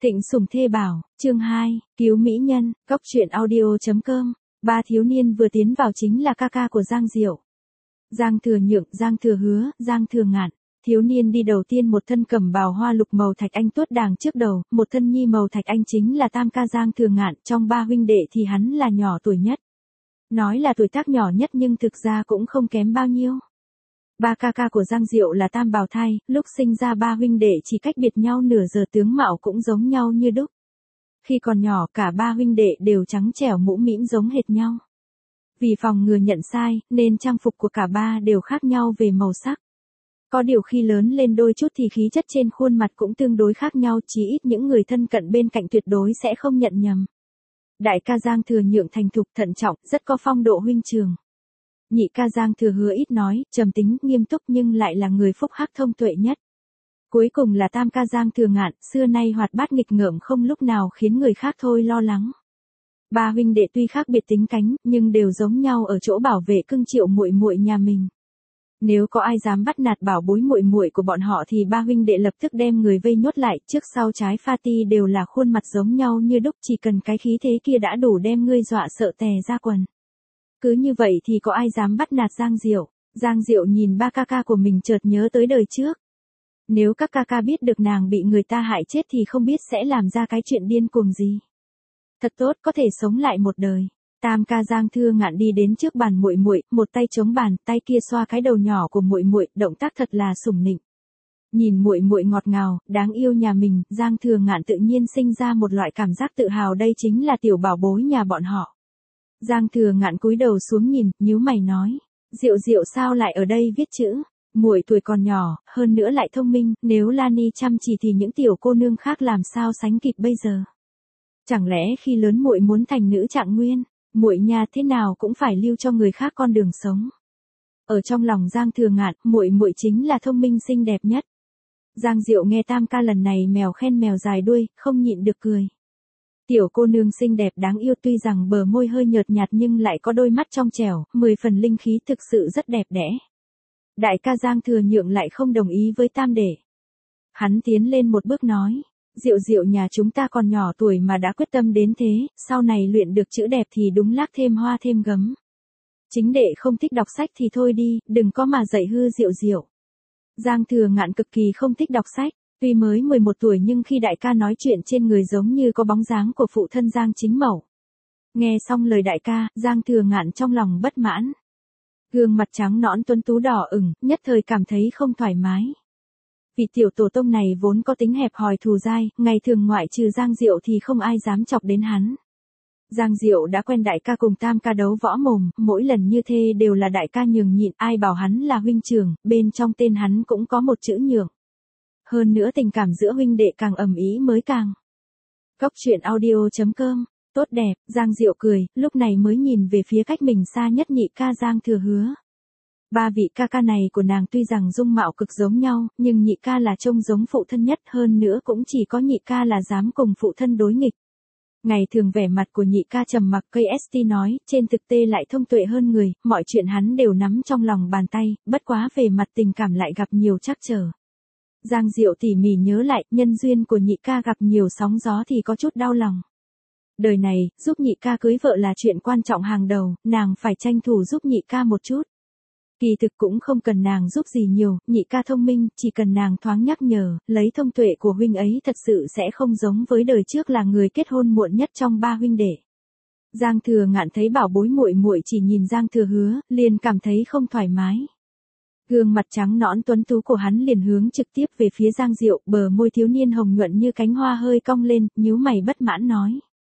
Thịnh Sủng Thê Bảo, chương 2, Cứu Mỹ Nhân, Cóc truyện audio.com. Ba thiếu niên vừa tiến vào chính là ca ca của Giang Diệu. Giang Thừa Nhượng, Giang Thừa Hứa, Giang Thừa Ngạn. Thiếu niên đi đầu tiên một thân cẩm bào hoa lục màu thạch anh tuốt đàng trước đầu, một thân nhi màu thạch anh chính là tam ca Giang Thừa Ngạn, trong ba huynh đệ thì hắn là nhỏ tuổi nhất. Nói là tuổi tác nhỏ nhất nhưng thực ra cũng không kém bao nhiêu. Ba ca ca của Giang Diệu là tam bào thai, lúc sinh ra ba huynh đệ chỉ cách biệt nhau nửa giờ, tướng mạo cũng giống nhau như đúc. Khi còn nhỏ cả ba huynh đệ đều trắng trẻo mũ mĩm giống hệt nhau. Vì phòng ngừa nhận sai, nên trang phục của cả ba đều khác nhau về màu sắc. Có điều khi lớn lên đôi chút thì khí chất trên khuôn mặt cũng tương đối khác nhau, chí ít những người thân cận bên cạnh tuyệt đối sẽ không nhận nhầm. Đại ca Giang Thừa Nhượng thành thục thận trọng, rất có phong độ huynh trường. Nhị ca Giang Thừa Hứa ít nói, trầm tính, nghiêm túc nhưng lại là người phúc hắc thông tuệ nhất. Cuối cùng là tam ca Giang Thừa Ngạn, xưa nay hoạt bát nghịch ngợm không lúc nào khiến người khác thôi lo lắng. Ba huynh đệ tuy khác biệt tính cánh, nhưng đều giống nhau ở chỗ bảo vệ cưng chiều muội muội nhà mình. Nếu có ai dám bắt nạt bảo bối muội muội của bọn họ thì ba huynh đệ lập tức đem người vây nhốt lại, trước sau trái pha ti đều là khuôn mặt giống nhau như đúc, chỉ cần cái khí thế kia đã đủ đem ngươi dọa sợ tè ra quần. Cứ như vậy thì có ai dám bắt nạt Giang Diệu. Giang Diệu nhìn ba ca ca của mình chợt nhớ tới đời trước. Nếu các ca ca biết được nàng bị người ta hại chết thì không biết sẽ làm ra cái chuyện điên cuồng gì. Thật tốt, có thể sống lại một đời. Tam ca Giang Thừa Ngạn đi đến trước bàn muội muội, một tay chống bàn, tay kia xoa cái đầu nhỏ của muội muội, động tác thật là sủng nịnh. Nhìn muội muội ngọt ngào, đáng yêu nhà mình, Giang Thừa Ngạn tự nhiên sinh ra một loại cảm giác tự hào, đây chính là tiểu bảo bối nhà bọn họ. Giang Thừa Ngạn cúi đầu xuống nhìn, nhíu mày nói, Diệu Diệu sao lại ở đây viết chữ? Muội tuổi còn nhỏ, hơn nữa lại thông minh, nếu Lani chăm chỉ thì những tiểu cô nương khác làm sao sánh kịp bây giờ? Chẳng lẽ khi lớn muội muốn thành nữ trạng nguyên? Muội nhà thế nào cũng phải lưu cho người khác con đường sống. Ở trong lòng Giang Thừa Ngạn, muội muội chính là thông minh xinh đẹp nhất. Giang Diệu nghe tam ca lần này mèo khen mèo dài đuôi, không nhịn được cười. Tiểu cô nương xinh đẹp đáng yêu, tuy rằng bờ môi hơi nhợt nhạt nhưng lại có đôi mắt trong trẻo, 10 phần linh khí, thực sự rất đẹp đẽ. Đại ca Giang Thừa Nhượng lại không đồng ý với tam đệ. Hắn tiến lên một bước nói, Diệu Diệu nhà chúng ta còn nhỏ tuổi mà đã quyết tâm đến thế, sau này luyện được chữ đẹp thì đúng lác thêm hoa thêm gấm. Chính đệ không thích đọc sách thì thôi đi, đừng có mà dạy hư Diệu Diệu. Giang Thừa Ngạn cực kỳ không thích đọc sách, tuy mới 11 tuổi nhưng khi đại ca nói chuyện trên người giống như có bóng dáng của phụ thân Giang Chính Mẩu. Nghe xong lời đại ca, Giang Thừa Ngạn trong lòng bất mãn. Gương mặt trắng nõn tuấn tú đỏ ửng, nhất thời cảm thấy không thoải mái. Vì tiểu tổ tông này vốn có tính hẹp hòi thù dai, ngày thường ngoại trừ Giang Diệu thì không ai dám chọc đến hắn. Giang Diệu đã quen đại ca cùng tam ca đấu võ mồm, mỗi lần như thế đều là đại ca nhường nhịn, ai bảo hắn là huynh trưởng, bên trong tên hắn cũng có một chữ nhường. Hơn nữa tình cảm giữa huynh đệ càng ầm ĩ mới càng. Cóc truyện audio.com. Tốt đẹp, Giang Diệu cười, lúc này mới nhìn về phía cách mình xa nhất nhị ca Giang Thừa Hứa. Ba vị ca ca này của nàng tuy rằng dung mạo cực giống nhau, nhưng nhị ca là trông giống phụ thân nhất, hơn nữa cũng chỉ có nhị ca là dám cùng phụ thân đối nghịch. Ngày thường vẻ mặt của nhị ca trầm mặc, cây ST nói, trên thực tế lại thông tuệ hơn người, mọi chuyện hắn đều nắm trong lòng bàn tay, bất quá về mặt tình cảm lại gặp nhiều trắc trở. Giang Diệu tỉ mỉ nhớ lại, nhân duyên của nhị ca gặp nhiều sóng gió thì có chút đau lòng. Đời này, giúp nhị ca cưới vợ là chuyện quan trọng hàng đầu, nàng phải tranh thủ giúp nhị ca một chút. Kỳ thực cũng không cần nàng giúp gì nhiều, nhị ca thông minh, chỉ cần nàng thoáng nhắc nhở, lấy thông tuệ của huynh ấy thật sự sẽ không giống với đời trước là người kết hôn muộn nhất trong ba huynh đệ. Giang Thừa Ngạn thấy bảo bối muội muội chỉ nhìn Giang Thừa Hứa, liền cảm thấy không thoải mái. Gương mặt trắng nõn tuấn tú của hắn liền hướng trực tiếp về phía Giang Diệu, bờ môi thiếu niên hồng nhuận như cánh hoa hơi cong lên, nhíu mày bất mãn nói.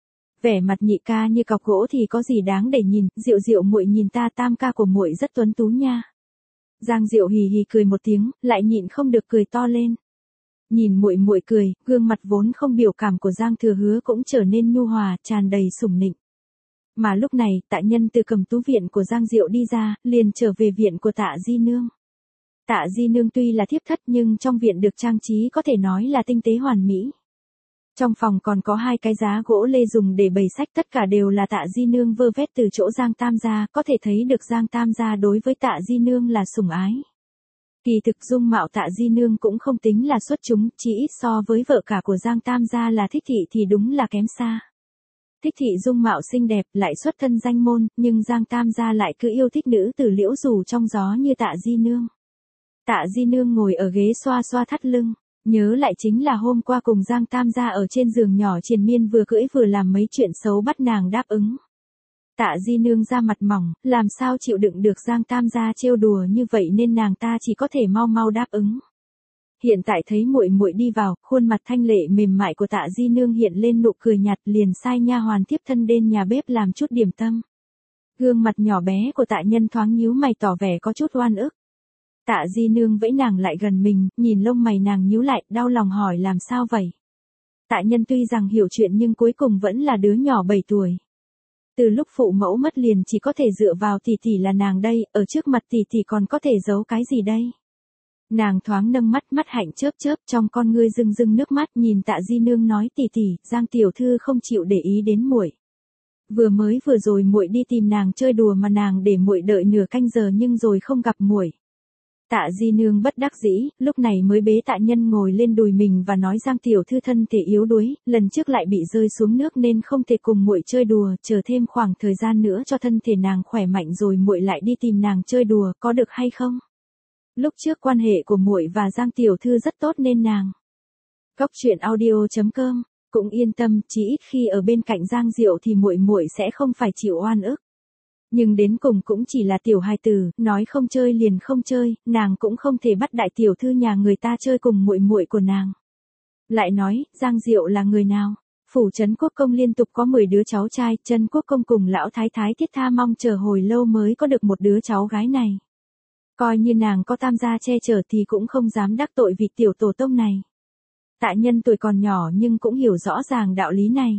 Vẻ mặt nhị ca như cọc gỗ thì có gì đáng để nhìn, Diệu Diệu muội nhìn ta, tam ca của muội rất tuấn tú nha. Giang Diệu hì hì cười một tiếng, lại nhịn không được cười to lên. Nhìn muội muội cười, gương mặt vốn không biểu cảm của Giang Thừa Hứa cũng trở nên nhu hòa, tràn đầy sủng nịnh. Mà lúc này, Tạ Nhân từ Cầm Tú viện của Giang Diệu đi ra, liền trở về viện của Tạ Di Nương. Tạ Di Nương tuy là thiếp thất nhưng trong viện được trang trí có thể nói là tinh tế hoàn mỹ. Trong phòng còn có 2 cái giá gỗ lê dùng để bày sách, tất cả đều là Tạ Di Nương vơ vét từ chỗ Giang Tam gia, có thể thấy được Giang Tam gia đối với Tạ Di Nương là sủng ái. Kỳ thực dung mạo Tạ Di Nương cũng không tính là xuất chúng, chỉ ít so với vợ cả của Giang Tam gia là Thích Thị thì đúng là kém xa. Thích Thị dung mạo xinh đẹp, lại xuất thân danh môn, nhưng Giang Tam gia lại cứ yêu thích nữ tử liễu rủ trong gió như Tạ Di Nương. Tạ Di Nương ngồi ở ghế xoa xoa thắt lưng, nhớ lại chính là hôm qua cùng Giang Tam gia ở trên giường nhỏ triền miên vừa cưỡi vừa làm mấy chuyện xấu bắt nàng đáp ứng. Tạ Di Nương ra mặt mỏng, làm sao chịu đựng được Giang Tam gia trêu đùa như vậy nên nàng ta chỉ có thể mau mau đáp ứng. Hiện tại thấy muội muội đi vào, khuôn mặt thanh lệ mềm mại của Tạ Di Nương hiện lên nụ cười nhạt, liền sai nha hoàn tiếp thân đến nhà bếp làm chút điểm tâm. Gương mặt nhỏ bé của Tạ Nhân thoáng nhíu mày tỏ vẻ có chút oan ức. Tạ Di Nương vẫy nàng lại gần mình, nhìn lông mày nàng nhíu lại, đau lòng hỏi làm sao vậy. Tạ Nhân tuy rằng hiểu chuyện nhưng cuối cùng vẫn là đứa nhỏ 7 tuổi. Từ lúc phụ mẫu mất liền chỉ có thể dựa vào tỷ tỷ là nàng đây, ở trước mặt tỷ tỷ còn có thể giấu cái gì đây. Nàng thoáng nâng mắt, mắt hạnh chớp chớp, trong con ngươi rưng rưng nước mắt, nhìn Tạ Di Nương nói tỷ tỷ, Giang tiểu thư không chịu để ý đến muội. Vừa rồi muội đi tìm nàng chơi đùa mà nàng để muội đợi nửa canh giờ nhưng rồi không gặp muội. Tạ Di Nương bất đắc dĩ, lúc này mới bế Tạ Nhân ngồi lên đùi mình và nói Giang tiểu thư thân thể yếu đuối, lần trước lại bị rơi xuống nước nên không thể cùng muội chơi đùa, chờ thêm khoảng thời gian nữa cho thân thể nàng khỏe mạnh rồi muội lại đi tìm nàng chơi đùa, có được hay không? Lúc trước quan hệ của muội và Giang tiểu thư rất tốt nên nàng. Cóc truyện audio.com cũng yên tâm, chỉ ít khi ở bên cạnh Giang Diệu thì muội sẽ không phải chịu oan ức. Nhưng đến cùng cũng chỉ là tiểu hài tử, nói không chơi liền không chơi, nàng cũng không thể bắt đại tiểu thư nhà người ta chơi cùng muội của nàng. Lại nói, Giang Diệu là người nào? Phủ Trấn Quốc Công liên tục có 10 đứa cháu trai, Trấn Quốc Công cùng lão thái thái thiết tha mong chờ hồi lâu mới có được một đứa cháu gái này. Coi như nàng có tam gia che chở thì cũng không dám đắc tội vị tiểu tổ tông này. Tạ Nhân tuổi còn nhỏ nhưng cũng hiểu rõ ràng đạo lý này.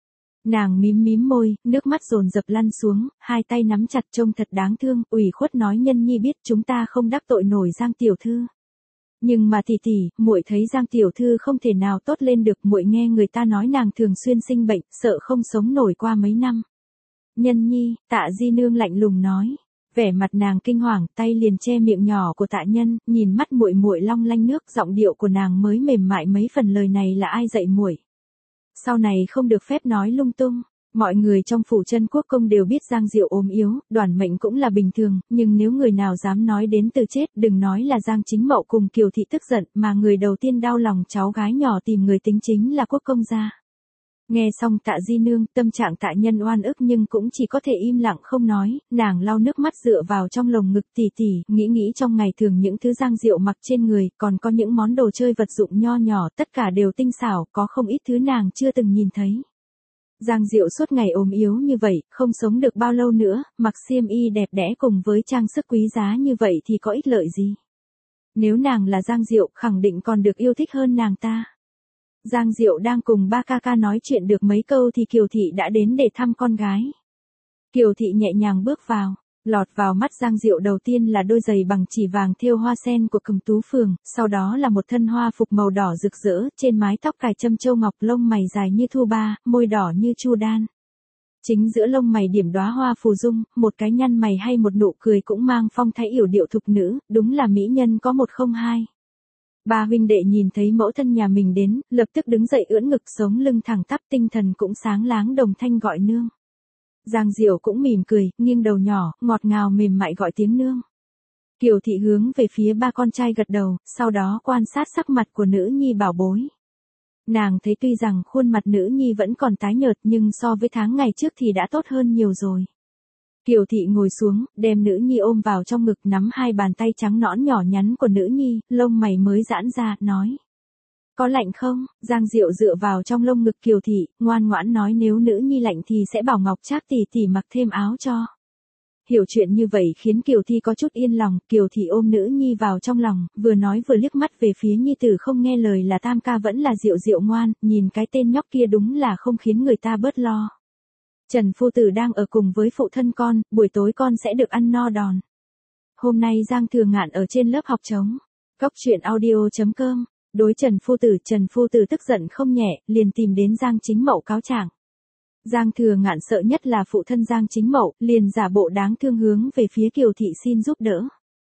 Nàng mím môi, nước mắt dồn dập lăn xuống, hai tay nắm chặt trông thật đáng thương, ủy khuất nói Nhân nhi biết chúng ta không đắc tội nổi Giang tiểu thư. Nhưng mà tỷ tỷ, muội thấy Giang tiểu thư không thể nào tốt lên được, muội nghe người ta nói nàng thường xuyên sinh bệnh, sợ không sống nổi qua mấy năm. Nhân nhi, Tạ Di Nương lạnh lùng nói. Vẻ mặt nàng kinh hoàng, tay liền che miệng nhỏ của Tạ Nhân, nhìn mắt muội long lanh nước, giọng điệu của nàng mới mềm mại mấy phần, lời này là ai dạy muội? Sau này không được phép nói lung tung. Mọi người trong phủ Trân Quốc Công đều biết Giang Diệu ốm yếu, đoản mệnh cũng là bình thường, nhưng nếu người nào dám nói đến từ chết, đừng nói là Giang Chính Mậu cùng Kiều Thị tức giận, mà người đầu tiên đau lòng cháu gái nhỏ tìm người tính chính là Quốc Công gia. Nghe xong Tạ Di Nương, tâm trạng Tạ Nhân oan ức nhưng cũng chỉ có thể im lặng không nói, nàng lau nước mắt dựa vào trong lồng ngực tỷ tỷ, nghĩ trong ngày thường những thứ Giang Diệu mặc trên người, còn có những món đồ chơi vật dụng nho nhỏ, tất cả đều tinh xảo, có không ít thứ nàng chưa từng nhìn thấy. Giang Diệu suốt ngày ốm yếu như vậy, không sống được bao lâu nữa, mặc xiêm y đẹp đẽ cùng với trang sức quý giá như vậy thì có ích lợi gì? Nếu nàng là Giang Diệu, khẳng định còn được yêu thích hơn nàng ta. Giang Diệu đang cùng ba ca ca nói chuyện được mấy câu thì Kiều Thị đã đến để thăm con gái. Kiều Thị nhẹ nhàng bước vào, lọt vào mắt Giang Diệu đầu tiên là đôi giày bằng chỉ vàng thêu hoa sen của Cẩm Tú Phường, sau đó là một thân hoa phục màu đỏ rực rỡ, trên mái tóc cài châm châu ngọc, lông mày dài như thu ba, môi đỏ như chu đan. Chính giữa lông mày điểm đóa hoa phù dung, một cái nhăn mày hay một nụ cười cũng mang phong thái yểu điệu thục nữ, đúng là mỹ nhân có một không hai. Ba huynh đệ nhìn thấy mẫu thân nhà mình đến, lập tức đứng dậy ưỡn ngực, sống lưng thẳng tắp, tinh thần cũng sáng láng, đồng thanh gọi nương. Giang Diệu cũng mỉm cười, nghiêng đầu nhỏ, ngọt ngào mềm mại gọi tiếng nương. Kiều Thị hướng về phía ba con trai gật đầu, sau đó quan sát sắc mặt của nữ nhi bảo bối. Nàng thấy tuy rằng khuôn mặt nữ nhi vẫn còn tái nhợt nhưng so với tháng ngày trước thì đã tốt hơn nhiều rồi. Kiều Thị ngồi xuống, đem nữ nhi ôm vào trong ngực, nắm hai bàn tay trắng nõn nhỏ nhắn của nữ nhi, lông mày mới giãn ra, nói. Có lạnh không? Giang Diệu dựa vào trong lông ngực Kiều Thị, ngoan ngoãn nói nếu nữ nhi lạnh thì sẽ bảo Ngọc Trác tỷ tỷ mặc thêm áo cho. Hiểu chuyện như vậy khiến Kiều Thị có chút yên lòng, Kiều Thị ôm nữ nhi vào trong lòng, vừa nói vừa liếc mắt về phía nhi tử không nghe lời là tam ca vẫn là Diệu Diệu ngoan, nhìn cái tên nhóc kia đúng là không khiến người ta bớt lo. Trần phu tử đang ở cùng với phụ thân con, buổi tối con sẽ được ăn no đòn. Hôm nay Giang Thừa Ngạn ở trên lớp học trống. Cóc truyện audio.com. Đối Trần phu tử tức giận không nhẹ, liền tìm đến Giang Chính Mậu cáo trạng. Giang Thừa Ngạn sợ nhất là phụ thân Giang Chính Mậu, liền giả bộ đáng thương hướng về phía Kiều Thị xin giúp đỡ.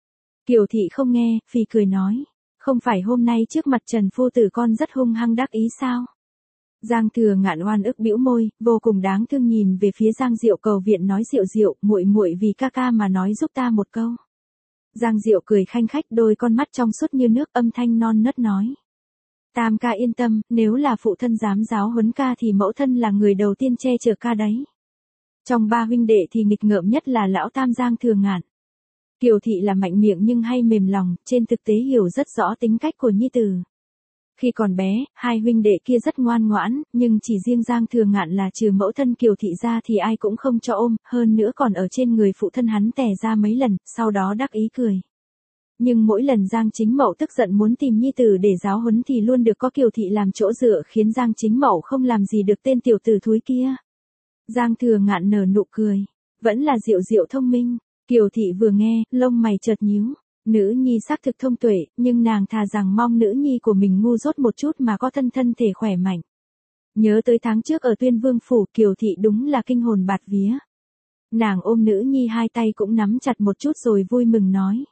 Kiều thị không nghe, phì cười nói. Không phải hôm nay trước mặt Trần phu tử con rất hung hăng đắc ý sao? Giang Thừa Ngạn oan ức bĩu môi, vô cùng đáng thương nhìn về phía Giang Diệu cầu viện nói Diệu Diệu, muội muội vì ca ca mà nói giúp ta một câu. Giang Diệu cười khanh khách, đôi con mắt trong suốt như nước, âm thanh non nớt nói. Tam ca yên tâm, nếu là phụ thân dám giáo huấn ca thì mẫu thân là người đầu tiên che chở ca đấy. Trong ba huynh đệ thì nghịch ngợm nhất là lão tam Giang Thừa Ngạn. Kiều thị là mạnh miệng nhưng hay mềm lòng, trên thực tế hiểu rất rõ tính cách của nhi tử. Khi còn bé, hai huynh đệ kia rất ngoan ngoãn, nhưng chỉ riêng Giang Thừa Ngạn là trừ mẫu thân Kiều thị ra thì ai cũng không cho ôm, hơn nữa còn ở trên người phụ thân hắn tè ra mấy lần, sau đó đắc ý cười. Nhưng mỗi lần Giang Chính Mậu tức giận muốn tìm nhi tử để giáo huấn thì luôn được có Kiều thị làm chỗ dựa, khiến Giang Chính Mậu không làm gì được tên tiểu tử thúi kia. Giang Thừa Ngạn nở nụ cười, vẫn là Diệu Diệu thông minh. Kiều thị vừa nghe, lông mày chợt nhíu. Nữ nhi xác thực thông tuệ, nhưng nàng thà rằng mong nữ nhi của mình ngu dốt một chút mà có thân thể khỏe mạnh. Nhớ tới tháng trước ở Tuyên Vương phủ, Kiều thị đúng là kinh hồn bạt vía. Nàng ôm nữ nhi hai tay cũng nắm chặt một chút rồi vui mừng nói.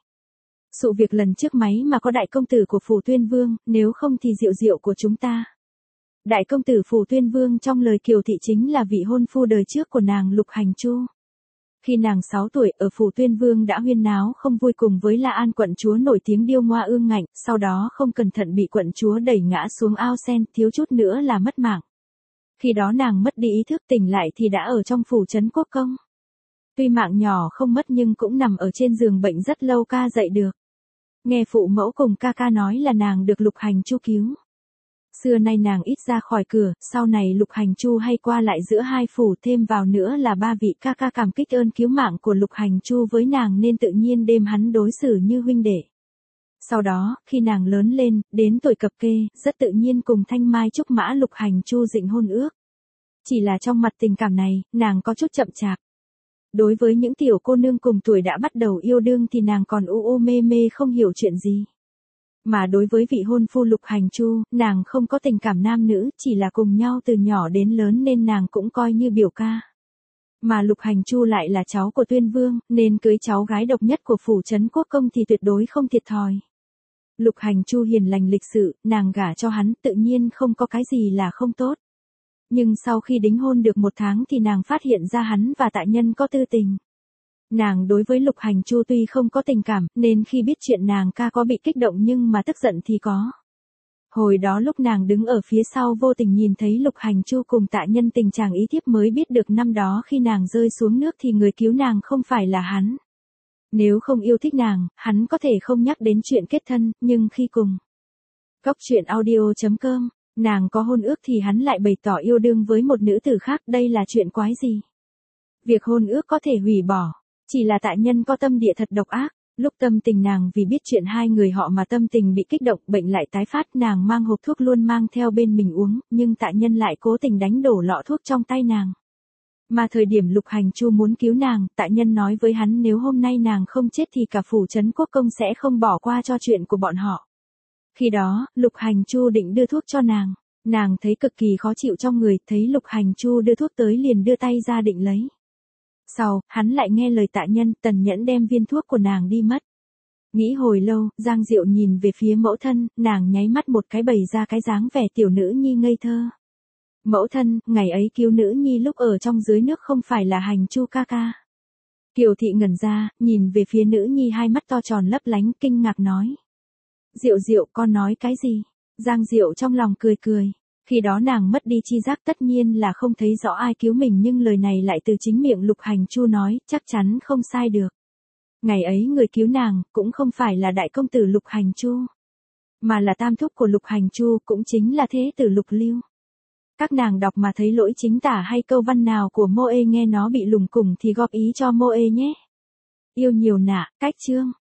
Sự việc lần trước mấy mà có đại công tử của phủ Tuyên Vương, nếu không thì Diệu Diệu của chúng ta. Đại công tử phủ Tuyên Vương trong lời Kiều thị chính là vị hôn phu đời trước của nàng Lục Hành Chu. Khi nàng 6 tuổi ở phủ Tuyên Vương đã huyên náo không vui cùng với La An quận chúa nổi tiếng điêu ngoa ương ngạnh, sau đó không cẩn thận bị quận chúa đẩy ngã xuống ao sen, thiếu chút nữa là mất mạng. Khi đó nàng mất đi ý thức, tỉnh lại thì đã ở trong phủ trấn Quốc Công. Tuy mạng nhỏ không mất nhưng cũng nằm ở trên giường bệnh rất lâu ca dậy được. Nghe phụ mẫu cùng ca ca nói là nàng được Lục Hành Chu cứu. Xưa nay nàng ít ra khỏi cửa, sau này Lục Hành Chu hay qua lại giữa hai phủ, thêm vào nữa là ba vị ca ca cảm kích ơn cứu mạng của Lục Hành Chu với nàng nên tự nhiên đem hắn đối xử như huynh đệ. Sau đó, khi nàng lớn lên, đến tuổi cập kê, rất tự nhiên cùng Thanh Mai Trúc Mã Lục Hành Chu dịnh hôn ước. Chỉ là trong mặt tình cảm này, nàng có chút chậm chạp. Đối với những tiểu cô nương cùng tuổi đã bắt đầu yêu đương thì nàng còn u mê mê không hiểu chuyện gì. Mà đối với vị hôn phu Lục Hành Chu, nàng không có tình cảm nam nữ, chỉ là cùng nhau từ nhỏ đến lớn nên nàng cũng coi như biểu ca. Mà Lục Hành Chu lại là cháu của Tuyên Vương, nên cưới cháu gái độc nhất của phủ trấn Quốc Công thì tuyệt đối không thiệt thòi. Lục Hành Chu hiền lành lịch sự, nàng gả cho hắn tự nhiên không có cái gì là không tốt. Nhưng sau khi đính hôn được 1 tháng thì nàng phát hiện ra hắn và Tạ Nhân có tư tình. Nàng đối với Lục Hành Chu tuy không có tình cảm, nên khi biết chuyện nàng ca có bị kích động nhưng mà tức giận thì có. Hồi đó lúc nàng đứng ở phía sau vô tình nhìn thấy Lục Hành Chu cùng Tạ Nhân tình trạng ý thiếp mới biết được năm đó khi nàng rơi xuống nước thì người cứu nàng không phải là hắn. Nếu không yêu thích nàng, hắn có thể không nhắc đến chuyện kết thân, nhưng khi cùng Cốc truyện audio.com, nàng có hôn ước thì hắn lại bày tỏ yêu đương với một nữ tử khác, đây là chuyện quái gì? Việc hôn ước có thể hủy bỏ. Chỉ là Tạ Nhân có tâm địa thật độc ác, lúc tâm tình nàng vì biết chuyện hai người họ mà tâm tình bị kích động, bệnh lại tái phát, nàng mang hộp thuốc luôn mang theo bên mình uống, nhưng Tạ Nhân lại cố tình đánh đổ lọ thuốc trong tay nàng. Mà thời điểm Lục Hành Chu muốn cứu nàng, Tạ Nhân nói với hắn nếu hôm nay nàng không chết thì cả phủ trấn Quốc Công sẽ không bỏ qua cho chuyện của bọn họ. Khi đó, Lục Hành Chu định đưa thuốc cho nàng thấy cực kỳ khó chịu trong người, thấy Lục Hành Chu đưa thuốc tới liền đưa tay ra định lấy. Sau, hắn lại nghe lời Tạ Nhân, tần nhẫn đem viên thuốc của nàng đi mất. Nghĩ hồi lâu, Giang Diệu nhìn về phía mẫu thân, nàng nháy mắt một cái bày ra cái dáng vẻ tiểu nữ nhi ngây thơ. Mẫu thân, ngày ấy cứu nữ nhi lúc ở trong dưới nước không phải là Hành Chu ca ca. Kiều thị ngẩn ra, nhìn về phía nữ nhi hai mắt to tròn lấp lánh, kinh ngạc nói. Diệu Diệu, con nói cái gì? Giang Diệu trong lòng cười cười. Khi đó nàng mất đi chi giác tất nhiên là không thấy rõ ai cứu mình, nhưng lời này lại từ chính miệng Lục Hành Chu nói, chắc chắn không sai được. Ngày ấy người cứu nàng, cũng không phải là đại công tử Lục Hành Chu, mà là tam thúc của Lục Hành Chu, cũng chính là thế tử Lục Lưu. Các nàng đọc mà thấy lỗi chính tả hay câu văn nào của Mô Ê nghe nó bị lủng củng thì góp ý cho Mô Ê nhé. Yêu nhiều nạ, cách chương.